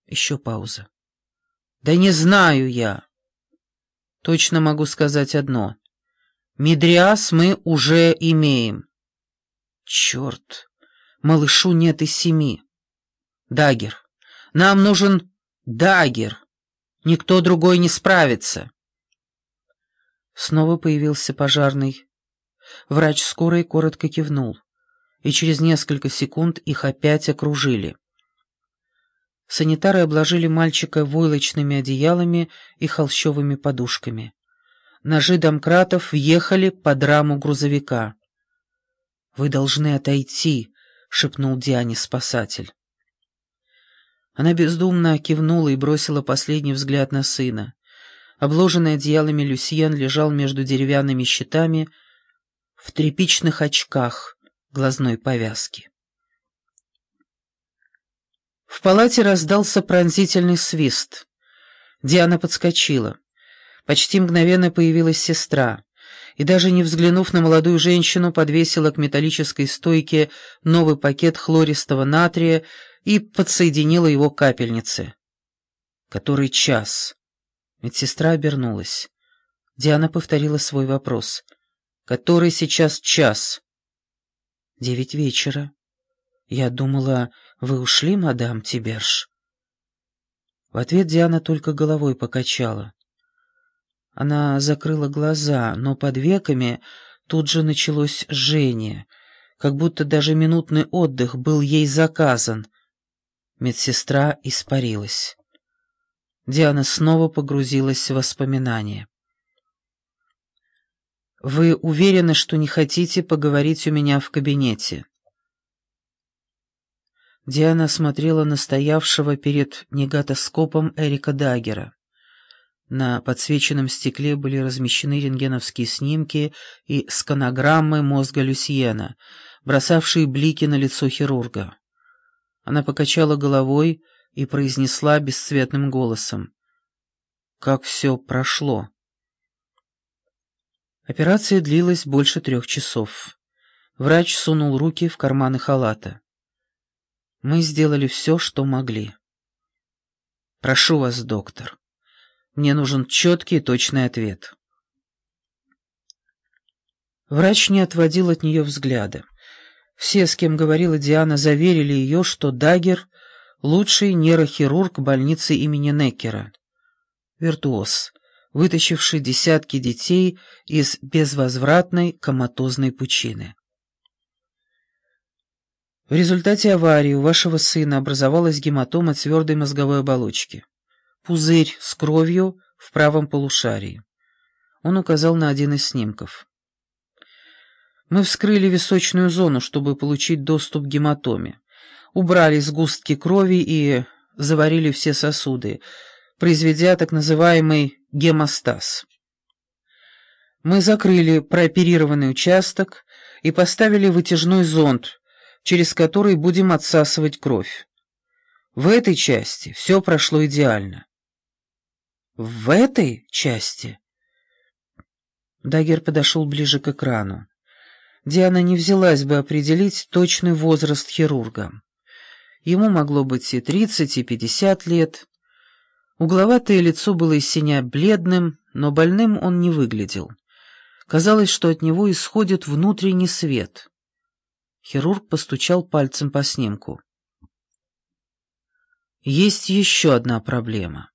Еще пауза. «Да не знаю я. Точно могу сказать одно. Мидриас мы уже имеем». «Черт, малышу нет и 7. Дагер. Нам нужен Дагер. Никто другой не справится». Снова появился пожарный. Врач скорой коротко кивнул, и через несколько секунд их опять окружили. Санитары обложили мальчика войлочными одеялами и холщовыми подушками. Ножи домкратов въехали под раму грузовика. «Вы должны отойти», — шепнул Диане спасатель. Она бездумно кивнула и бросила последний взгляд на сына. Обложенный одеялами Люсьен лежал между деревянными щитами в тряпичных очках глазной повязки. В палате раздался пронзительный свист. Диана подскочила. Почти мгновенно появилась сестра, и даже не взглянув на молодую женщину, подвесила к металлической стойке новый пакет хлористого натрия и подсоединила его к капельнице. «Который час?» Медсестра обернулась. Диана повторила свой вопрос. «Который сейчас час?» 9 вечера. Я думала, вы ушли, мадам Тиберж?» В ответ Диана только головой покачала. Она закрыла глаза, но под веками тут же началось жжение, как будто даже минутный отдых был ей заказан. Медсестра испарилась. Диана снова погрузилась в воспоминания. «Вы уверены, что не хотите поговорить у меня в кабинете?» Диана смотрела на стоявшего перед негатоскопом Эрика Дагера. На подсвеченном стекле были размещены рентгеновские снимки и сканограммы мозга Люсьена, бросавшие блики на лицо хирурга. Она покачала головой и произнесла бесцветным голосом: «Как все прошло?» Операция длилась больше 3 часов. Врач сунул руки в карманы халата. «Мы сделали все, что могли. Прошу вас, доктор. Мне нужен четкий и точный ответ». Врач не отводил от нее взгляда. Все, с кем говорила Диана, заверили ее, что Дагер — лучший нейрохирург больницы имени Неккера. Виртуоз, вытащивший десятки детей из безвозвратной коматозной пучины. В результате аварии у вашего сына образовалась гематома твердой мозговой оболочки. Пузырь с кровью в правом полушарии. Он указал на один из снимков. Мы вскрыли височную зону, чтобы получить доступ к гематоме. Убрали сгустки крови и заварили все сосуды, произведя так называемый гемостаз. Мы закрыли прооперированный участок и поставили вытяжной зонд, через который будем отсасывать кровь. В этой части все прошло идеально. В этой части? Дагер подошел ближе к экрану. Диана не взялась бы определить точный возраст хирурга. Ему могло быть и 30, и 50 лет. Угловатое лицо было из синя бледным, но больным он не выглядел. Казалось, что от него исходит внутренний свет. Хирург постучал пальцем по снимку. Есть еще одна проблема.